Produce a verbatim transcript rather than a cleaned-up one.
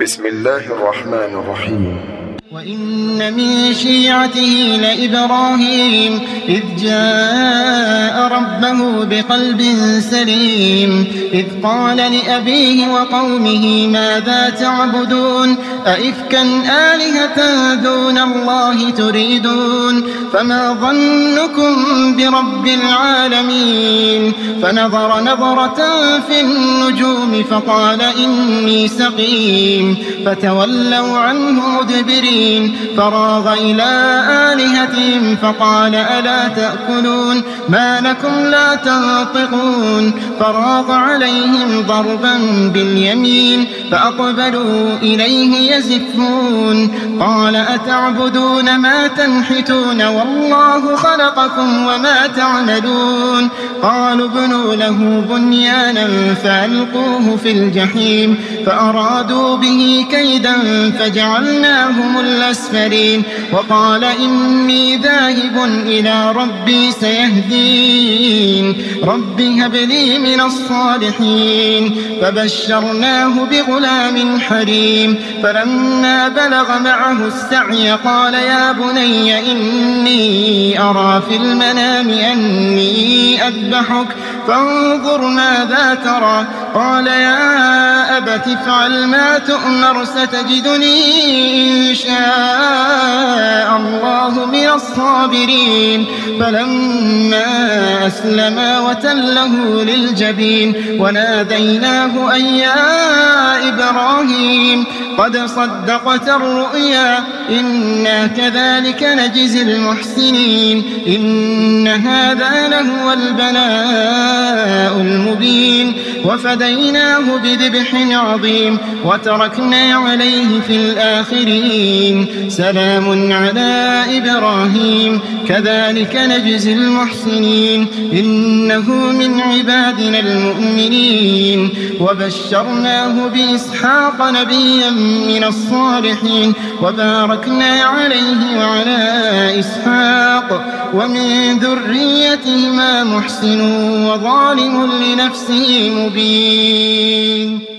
بسم الله الرحمن الرحيم. وإن من شيعته لإبراهيم إذ جاء ربه بقلب سليم إذ قال لأبيه وقومه ماذا تعبدون أئفكا آلهة دون الله تريدون فما ظنكم برب العالمين فنظر نظرة في النجوم فقال إني سقيم فتولوا عنه مدبرين فراغ إلى آلهتهم فقال ألا تأكلون ما لكم لا تنطقون فراغ عليهم ضربا باليمين فأقبلوا إليه يزفون قال أتعبدون ما تنحتون والله خلقكم وما تعملون قالوا ابنوا له بنيانا فألقوه في الجحيم فأرادوا به كيدا فجعلناهم الأسفلين وقال إني ذاهب إلى ربي سيهدين رب هب لي من الصالحين فبشرناه بغلام حليم فلما بلغ معه السعي قال يا بني إني أرى في المنام أني أذبحك فانظر ماذا ترى قال يا أبت افعل ما تؤمر ستجدني إن شاء الله من الصابرين فلما أسلما وتله للجبين وناديناه أن يا إبراهيم قد صدقت الرؤيا إنا كذلك نجزي المحسنين إن هذا لهو البلاء المبين وفديناه بذبح عظيم وتركنا عليه في الآخرين سلام على إبراهيم كذلك نجزي المحسنين إنه من عبادنا المؤمنين وبشرناه بإسحاق نبيا من الصالحين وباركنا عليه وعلى إسحاق ومن ذريتهما محسن وظالم لنفسه مبين.